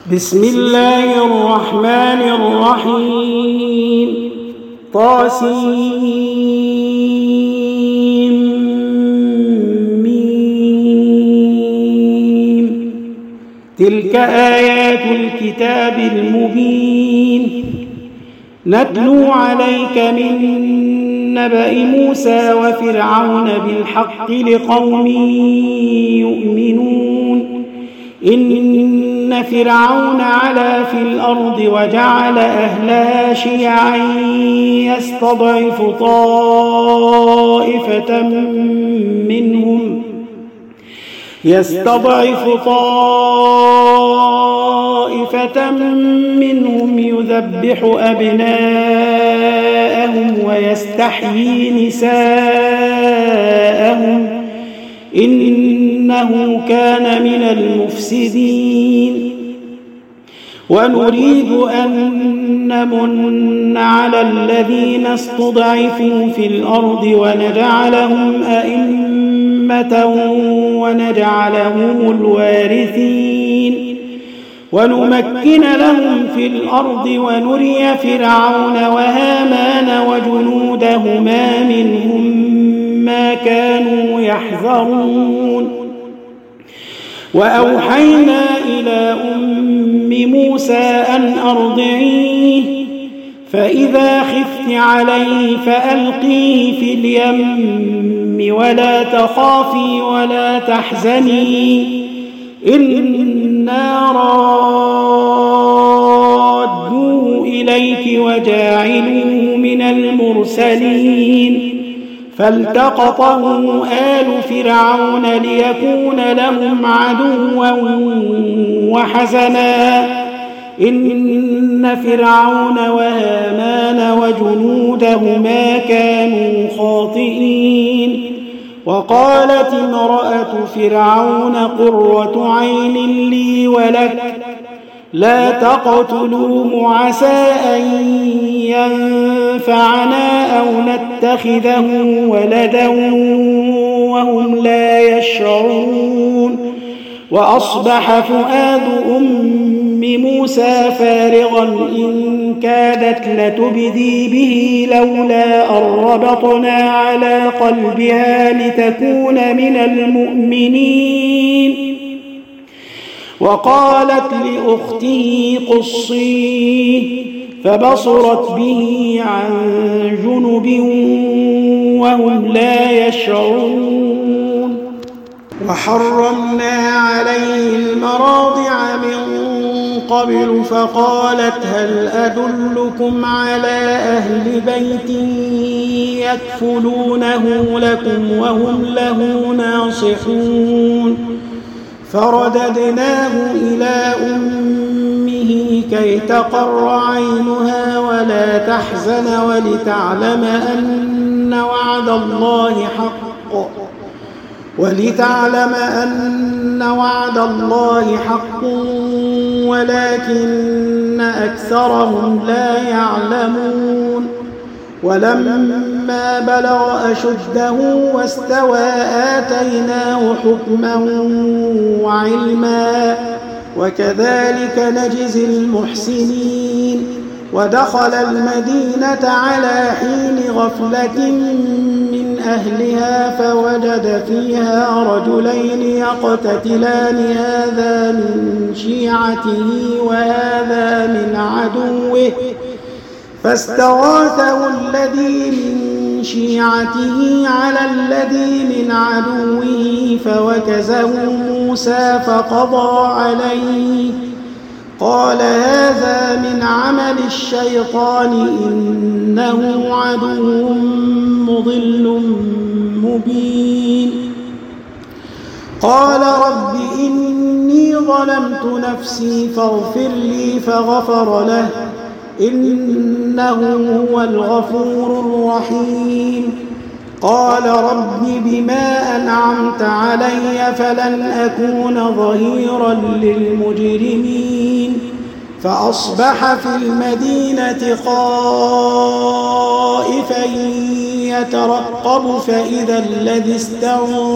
بسم الله الرحمن الرحيم طاسيم تلك آيات الكتاب المبين نتلو عليك من نبأ موسى وفرعون بالحق لقوم يؤمنون إن فرعون علا في الأرض وجعل أهلها شيعا يستضعف طائفة منهم يذبح أبناءهم ويستحيي نساءهم إنه كان من المفسدين ونريد أن نمن على الذين استضعفوا في الأرض ونجعلهم أئمة ونجعلهم الوارثين ونمكن لهم في الأرض ونري فرعون وهامان وجنودهما منهم ما كانوا يحذرون وأوحينا إلى أم موسى أن أرضعيه فإذا خفت عليه فألقيه في اليم ولا تخافي ولا تحزني إنا رادوه إليك وجاعلوه من المرسلين فالتقطه آل فرعون ليكون لهم عدوا وحزنا إن فرعون وهامان وجنودهما كانوا خاطئين وقالت امرأة فرعون قرة عين لي ولك لا تقتلوه عسى أن ينفعنا أو نتخذه ولدا وهم لا يشعرون وأصبح فؤاد أم موسى فارغا إن كادت لتبدي به لولا أن ربطنا على قلبها لتكون من المؤمنين وقالت لأخته قصيه فبصرت به عن جنب وهم لا يشعرون وحرمنا عليه المراضع من قبل فقالت هل أدلكم على أهل بيت يكفلونه لكم وهم له ناصحون فرددناه إلى أمه كي تقر عينها ولا تحزن ولتعلم أن وعد الله حق ولكن أكثرهم لا يعلمون ولما بلغ أشده واستوى آتيناه حكما وعلما وكذلك نجزي المحسنين ودخل المدينة على حين غفلة من أهلها فوجد فيها رجلين يقتتلان هذا من شيعته وهذا من عدوه فاستغاثه الذي من شيعته على الذي من عدوه فوكزه موسى فقضى عليه قال هذا من عمل الشيطان إنه عدو مضل مبين قال رب إني ظلمت نفسي فاغفر لي فغفر له إنه هو الغفور الرحيم قال رب بما أنعمت علي فلن أكون ظهيرا للمجرمين فأصبح في المدينة خائفا يترقب فإذا الذي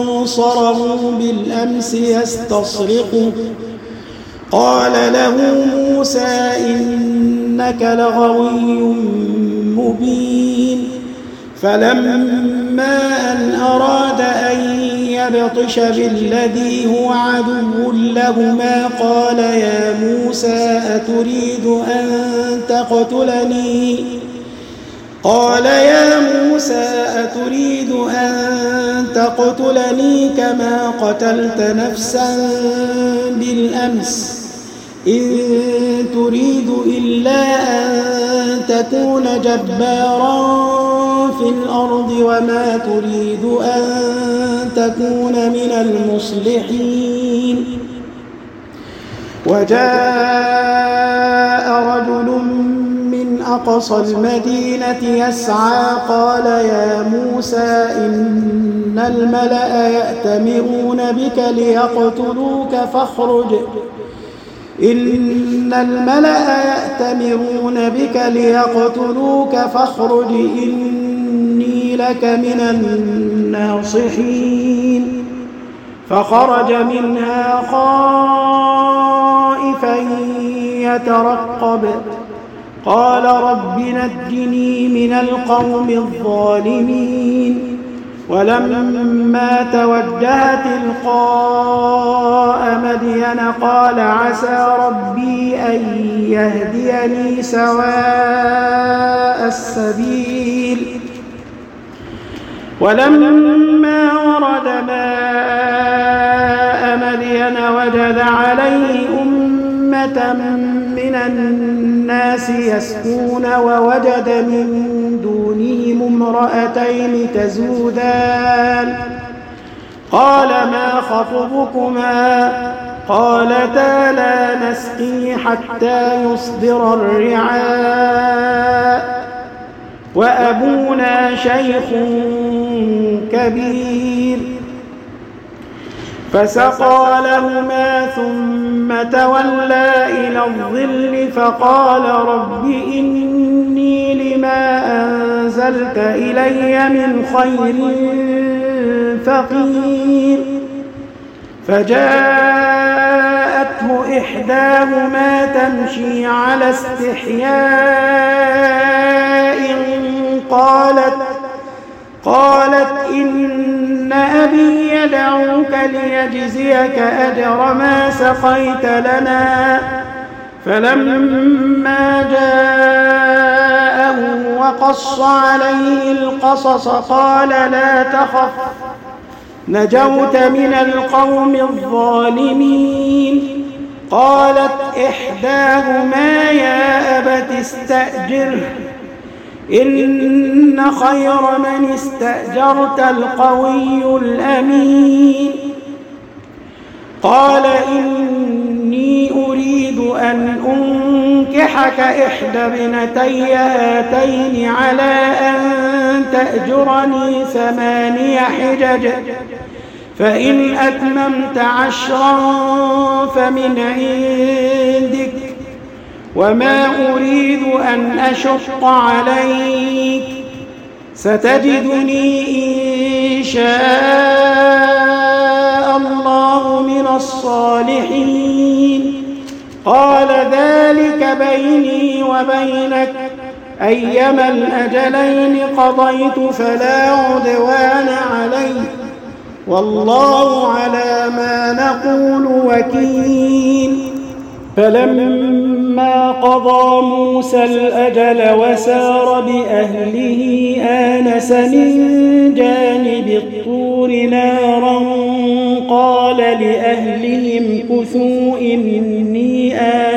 استنصره بالأمس يستصرخه قال له موسى إنك لغوي مبين فلما أن أراد أن يبطش بالذي هو عدو لهما قال يا موسى أتريد أن تقتلني كما قتلت نفسا بالأمس إن تريد إلا أن تكون جبارا في الأرض وما تريد أن تكون من المصلحين وجاء رجل من أقصى المدينة يسعى قال يا موسى إن الملأ يأتمرون بك ليقتلوك فاخرج إني لك من الناصحين فخرج منها خائفا يترقب قال رب نجني من القوم الظالمين ولما توجه تلقاء مدين قال عسى ربي أن يهديني سواء السبيل ولما ورد ماء مدين وجد عليه أمة من الناس يسقون ووجد من دونهم امرأتين تزودان قال ما خطبكما قالتا لا نسقي حتى يصدر الرعاء وأبونا شيخ كبير فسقى لهما ثم تولى إلى الظل فقال رب إني لما أنزلت إلي من خير فقير فجاءته إحداهما تمشي على استحياء قالت إن أبي يدعوك ليجزيك أجر ما سقيت لنا فلما جاءه وقص عليه القصص قال لا تخف نجوت من القوم الظالمين قالت إحداهما يا أبت استأجره إن خير من استأجرت القوي الأمين قال إني أريد أن أنكحك إحدى ابنتي هاتين على أن تأجرني 8 حجج فإن أتممت 10 فمن عندك وما أريد أن أشق عليك ستجدني إن شاء الله من الصالحين قال ذلك بيني وبينك أيما الأجلين قضيت فلا عدوان علي والله على ما نقول وكيل فلما قضى موسى الأجل وسار بأهله آنس من جانب الطور نارا قال لأهلهم كثوا إني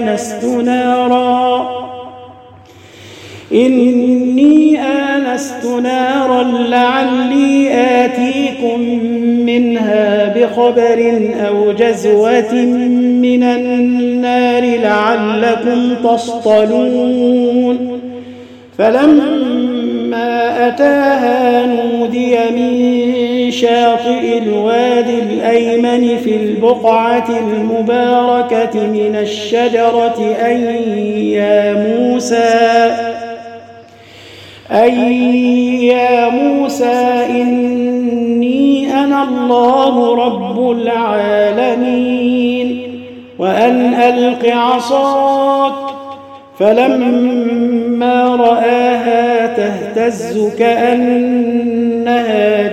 آنست نارا لعلي آتيكم منها بخبر أو جزوة من النار لعلكم تصطلون فلما أتاها نودي من شاطئ الوادي الأيمن في البقعة المباركة من الشجرة أن يا موسى إني أنا الله رب العالمين وأن ألق عصاك فلما رآها تهتز كأنها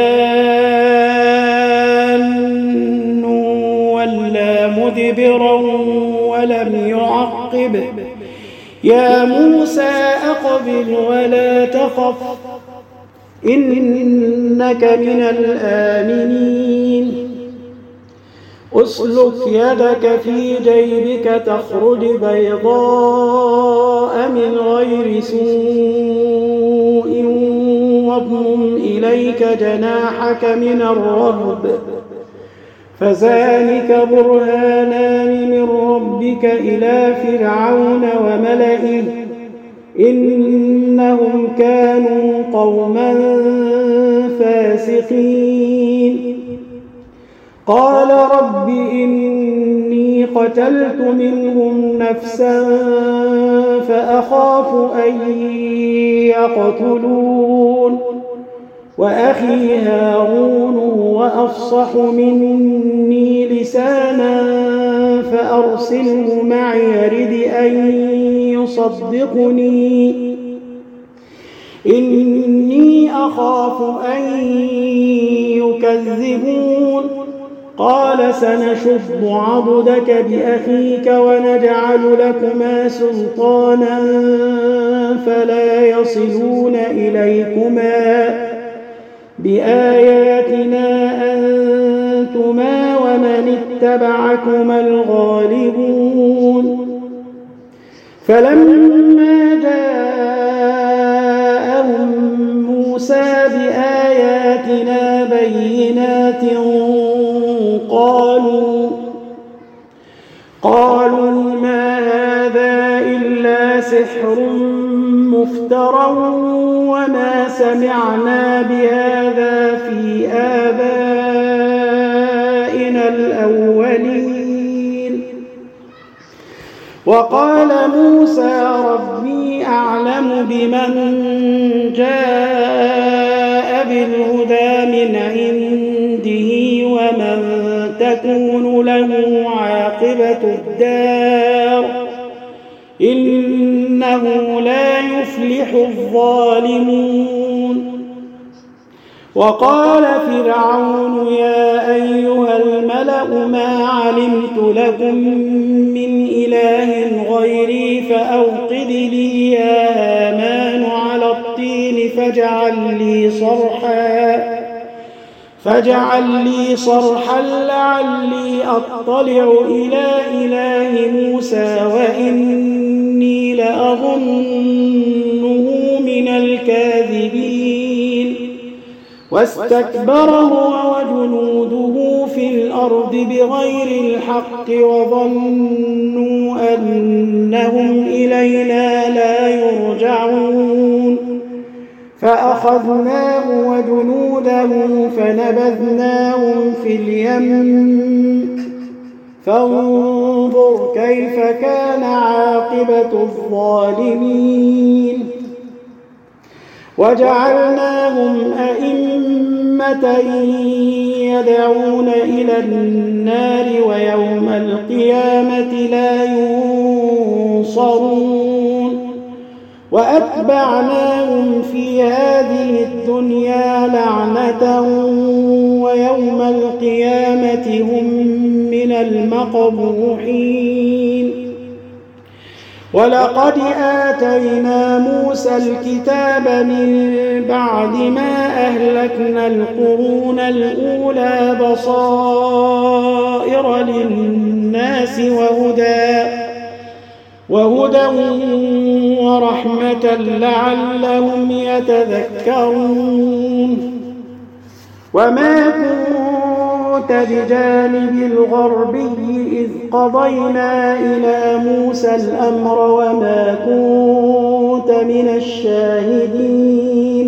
جان ولا مدبرا ولم يعقب يا موسى أقبل ولا تخف إنك من الآمنين أسلك يدك في جيبك تخرج بيضاء من غير سوء واضمم إليك جناحك من الرهب فذلك برهانان من ربك إلى فرعون وملئه إنهم كانوا قوما فاسقين قال رب إني قتلت منهم نفسا فأخاف أن يقتلون وأخي هارون هو أفصح مني لسانا فأرسله معي يرد أن يصدقني إني أخاف أن يكذبون قال سنشد عضدك بأخيك ونجعل لكما سلطانا فلا يصلون إليكما بآياتنا أنتما ومن اتبعكما الغالبون فلما جاءهم موسى بآياتنا بينات قالوا ما هذا إلا سحر مفترى وما سمعنا بهذا في آبائنا الأولين وقال موسى ربي أعلم بمن جاء بالهدى من عنده ومن تكون له عاقبة الدار إنه لا يفلح الظالمون وقال فرعون يا أيها الملأ ما علمت لكم من إله غيري فأوقد لي يا هامان على الطين فاجعل لي صرحا لعلي أطلع إلى إله موسى وإني لأظنه من الكاذبين واستكبر هو وجنوده في الأرض بغير الحق وظنوا أنهم إلينا لا يرجعون فأخذناه وجنوده فنبذناهم في اليم فانظر كيف كان عاقبة الظالمين وجعلناهم أئمة يدعون إلى النار ويوم القيامة لا ينصرون وأتبعناهم في هذه الدنيا لعنة ويوم القيامة هم من المقبوحين ولقد آتينا موسى الكتاب من بعد ما أهلكنا القرون الأولى بصائر للناس وهدى ورحمة لعلهم يتذكرون وما كنت بجانب الغربي إذ قضينا إلى موسى الأمر وما كنت من الشاهدين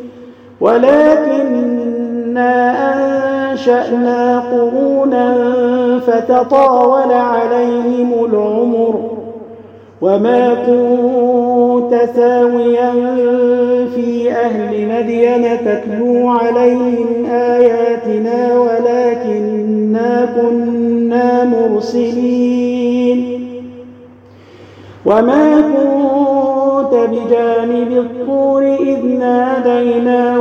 ولكننا أنشأنا قرونا فتطاول عليهم العمر وما كنت ثاويا في أهل مدين تتلو عليهم آياتنا ولكننا كنا المرسلين وما كنت بجانب الطور إذ نادينا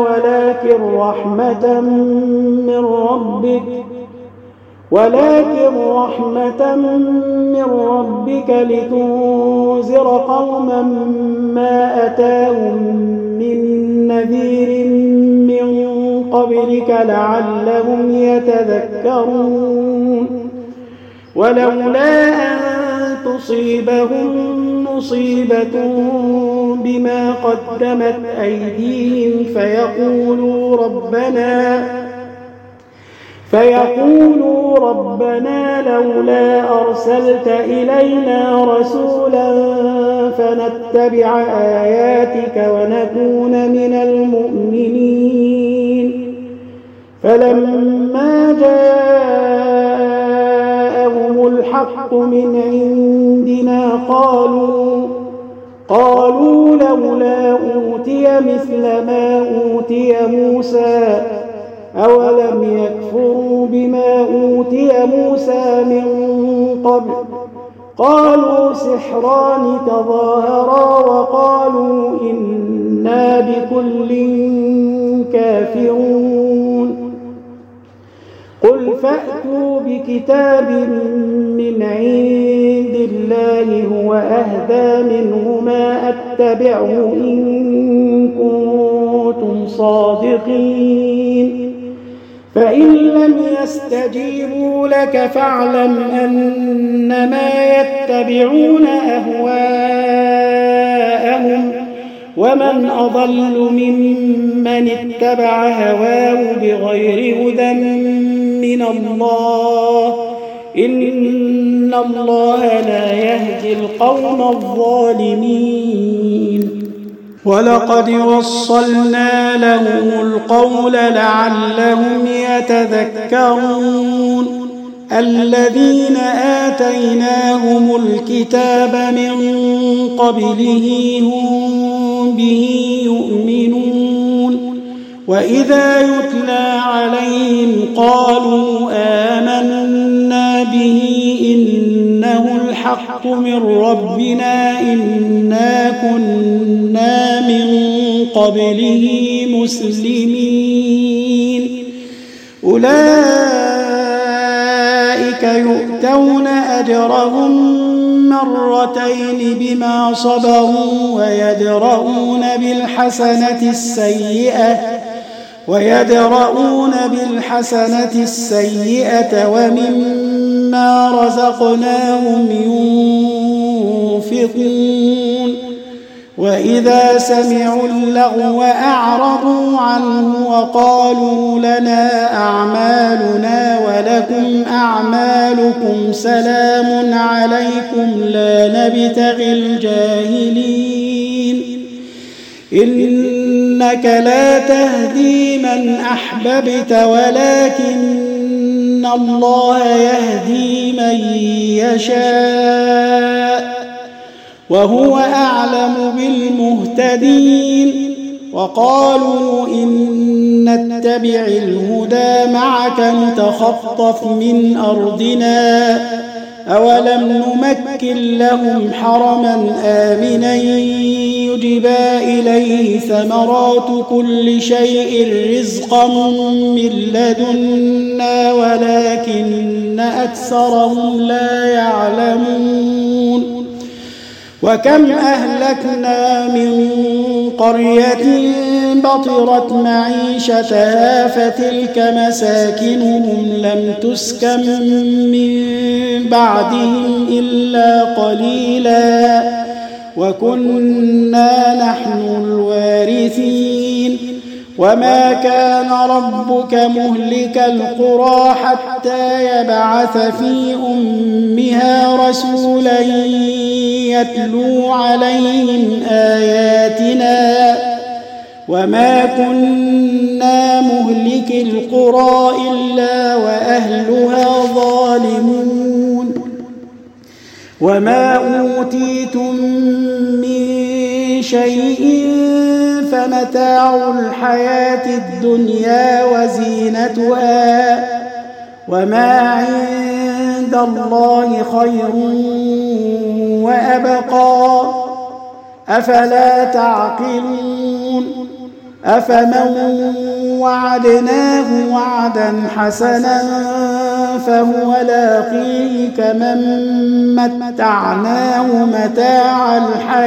ولكن رحمة من ربك لتنذر قوما ما أتاهم من نذير من قبلك لعلهم يتذكرون ولولا أن تصيبهم مصيبة بما قدمت أيديهم فيقولوا ربنا لولا أرسلت إلينا رسولا فنتبع آياتك ونكون من المؤمنين فلما جاءهم الحق من عندنا قالوا لولا أوتي مثل ما أوتي موسى أولم يكفروا بما أوتي موسى من قبل قالوا سحران تظاهرا وقالوا إنا بكل كافرون قل فأتوا بكتاب من عند الله هو أهدى منه ما أتبعه إن كنتم صادقين فإن لم يستجيبوا لك فاعلم أنما يتبعون أهواءهم ومن أضل ممن اتبع هواه بغير هدى من الله إن الله لا يهدي القوم الظالمين ولقد وصلنا لهم القول لعلهم يتذكرون الذين آتيناهم الكتاب من قبله هم به يؤمنون وإذا يتلى عليهم قالوا آمنا به إنه الحق من ربنا إنا كنا من قبله مسلمين أولئك يؤتون أجرهم مرتين بما صبروا ويدرؤون بالحسنة السيئة ومما رزقناهم ينفقون وإذا سمعوا اللغو أعرضوا عنه وقالوا لنا أعمالنا ولكم أعمالكم سلام عليكم لا نبتغي الجاهلين إنك لا تهدي من أحببت ولكن الله يهدي من يشاء وهو أعلم بالمهتدين وقالوا إن نتبع الهدى معك نتخطف من أرضنا أولم نمكن لهم حرما آمنا يجبى إليه ثمرات كل شيء رزقا من لدنا ولكن أكثرهم لا يعلمون وكم أهلكنا من قرية بطرت معيشتها فتلك مساكنهم لم تسكن من بعدهم إلا قليلا وكنا نحن الوارثين وما كان ربك مهلك القرى حتى يبعث في أمها رسولا يتلو عليهم آياتنا وما كنا مهلك القرى إلا وأهلها ظالمون وما أوتيتم من شيء فمتاع الحياة الدنيا وزينتها وما عند عند الله خير وأبقى أفلا تعقلون أفمن وعدناه وعدا حسنا فهو لاقيه كمن متعناه متاع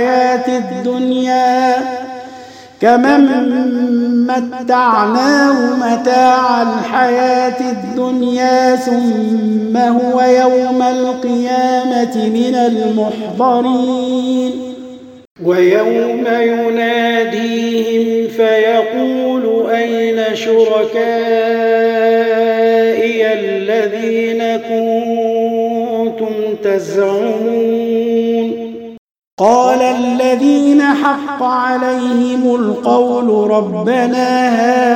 الحياة الدنيا ثم هو يوم القيامة من المحضرين ويوم يناديهم فيقول أين شركائي الذين كنتم تزعمون قال الذين حق عليهم القول ربنا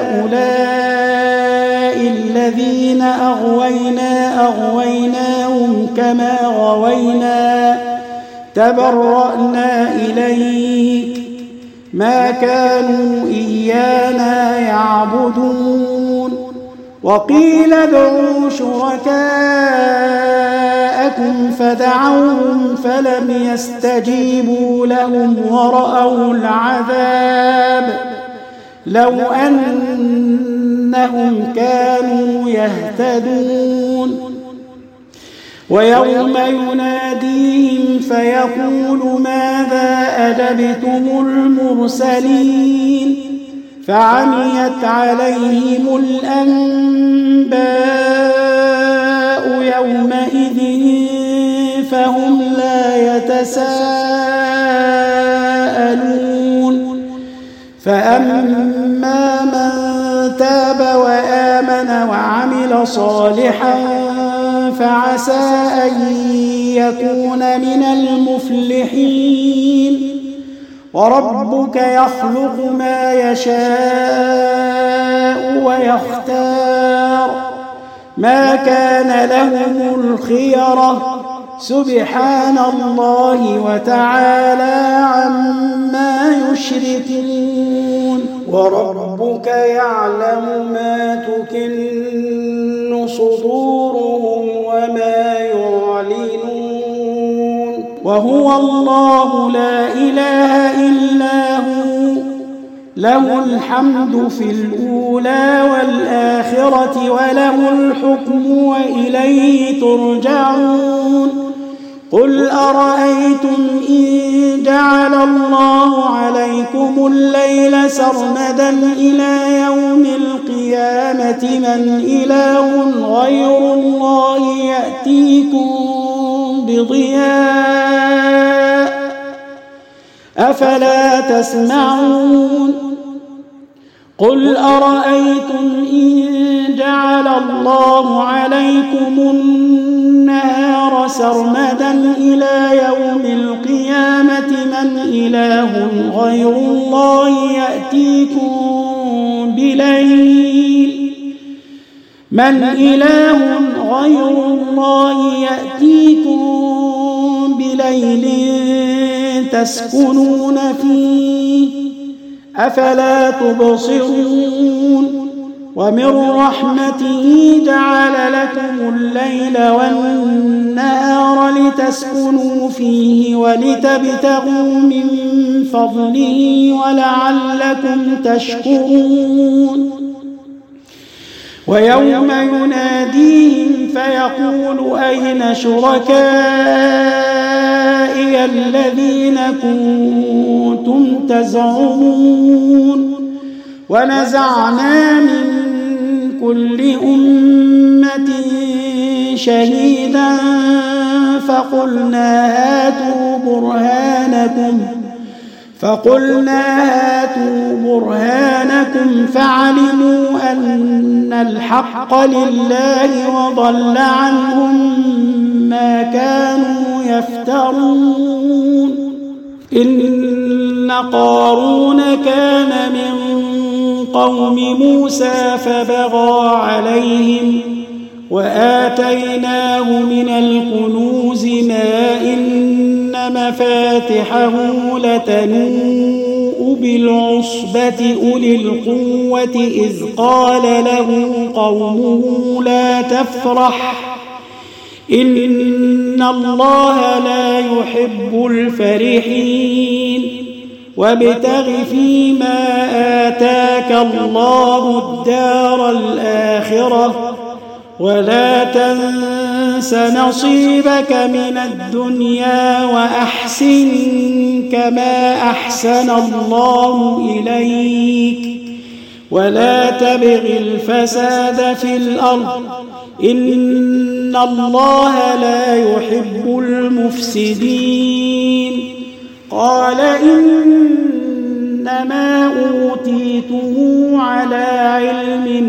هؤلاء الذين أغويناهم كما غوينا تبرأنا إليك ما كانوا إيانا يعبدون وقيل ادعوا شركاءكم فدعوهم فلم يستجيبوا لهم ورأوا العذاب لو أنهم كانوا يهتدون ويوم يناديهم فيقول ماذا أجبتم المرسلين فعميت عليهم الأنباء يومئذ فهم لا يتساءلون فأما من تاب وآمن وعمل صالحا فعسى أن يكون من المفلحين وربك يخلق ما يشاء ويختار ما كان لهم الخيرة سبحان الله وتعالى عما يشركون وربك يعلم ما تكن صدورهم وما يعلنون وهو الله لا إله إلا هو له الحمد في الأولى والآخرة وله الحكم وإليه ترجعون قل أرأيتم إن جعل الله عليكم الليل سرمدا إلى يوم القيامة من إله غير الله يأتيكم بضياء أفلا تسمعون قل أرأيتم إن جعل الله عليكم النهار سرمدا إلى يوم القيامة من إله غير الله يأتيكم بليل تسكنون فيه أفلا تبصرون ومن رحمته جعل لكم الليل والنهار لتسكنوا فيه ولتبتغوا من فضله ولعلكم تشكرون ويوم يناديهم فيقول أين شركائي الذين كنتم تزعمون ونزعنا من كل أمة شهيدا فقلنا هاتوا برهانكم فعلموا أن الحق لله وضل عنهم ما كانوا يفترون إن قارون كان من قوم موسى فبغى عليهم وآتيناه من الكنوز ما إن مفاتحه لتنوء بالعصبة أولي القوة إذ قال له قومه لا تفرح إن الله لا يحب الفرحين وابتغ فيما آتاك الله الدار الآخرة ولا تنس نصيبك من الدنيا وأحسن كما أحسن الله إليك ولا تبغ الفساد في الأرض إن الله لا يحب المفسدين قال إنما أوتيته على علم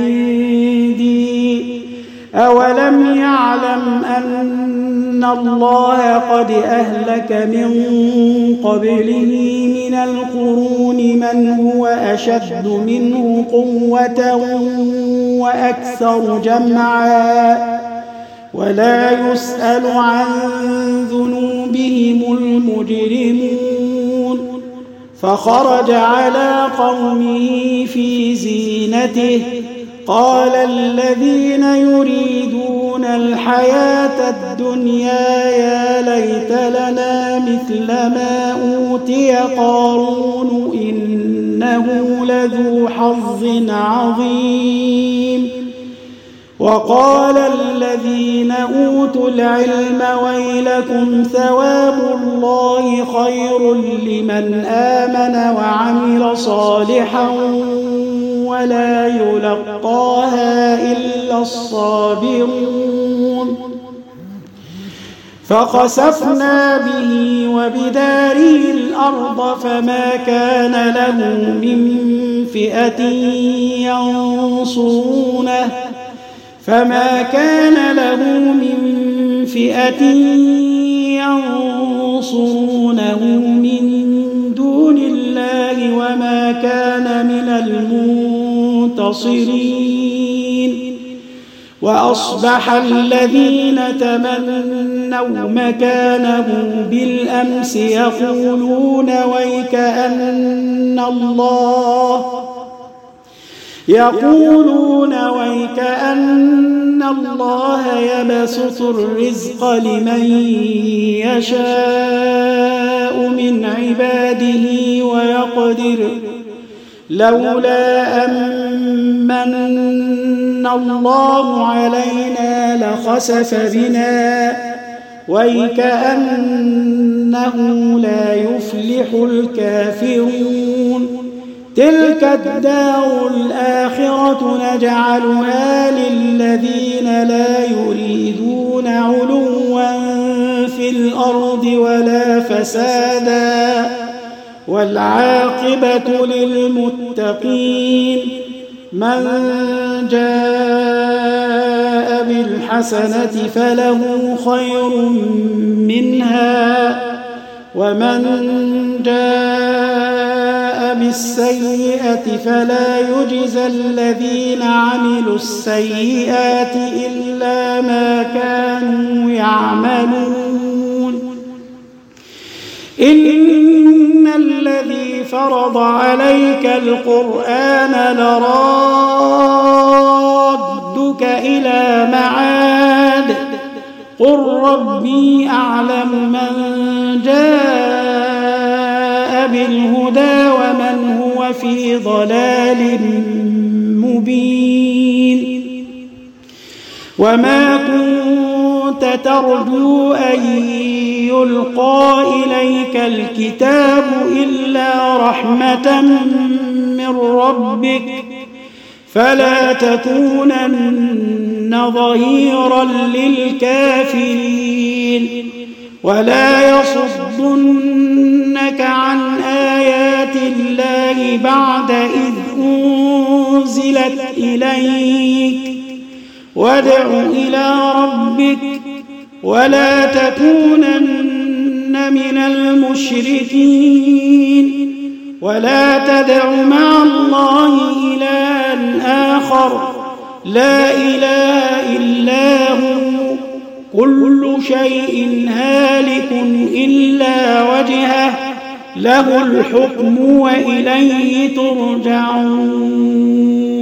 عندي أولم يعلم أن الله قد أهلك من قبله من القرون من هو أشد منه قوة وأكثر جمعا ولا يسأل عن ذنوبهم المجرمون فخرج على قومه في زينته قال الذين يريدون الحياة الدنيا يا ليت لنا مثل ما أوتي قارون إنه لذو حظ عظيم وقال الذين أوتوا العلم ويلكم ثواب الله خير لمن آمن وعمل صالحا ولا يلقاها إلا الصابرون فخسفنا به وبداره الأرض فما كان له من فئة ينصرونه من دون الله وما كان من المنتصرين وأصبح الذين تمنوا مكانه بالأمس يقولون ويكأن الله يبسط الرزق لمن يشاء من عباده ويقدر لولا أمن الله علينا لخسف بنا ويكأنه لا يفلح الكافرون تلك الدار الآخرة نجعلها للذين لا يريدون علوا في الأرض ولا فسادا والعاقبة للمتقين من جاء بالحسنة فله خير منها ومن جاء بالسيئة فلا يجزى الذين عملوا السيئات إلا ما كانوا يعملون إن الذي فرض عليك القرآن لرادك إلى معاد قل ربي أعلم من جاء بالهدى ومن هو في ضلال مبين وما كنت ترجو أن يلقى إليك الكتاب إلا رحمة من ربك فلا تكونن ظهيرا للكافرين ولا يصدنك عن آيات الله بعد إذ أنزلت إليك وادع إلى ربك ولا تكونن من المشركين ولا تدع مع الله إلها آخر لا إله إلا هو كل شيء هالك إلا وجهه له الحكم وإليه ترجعون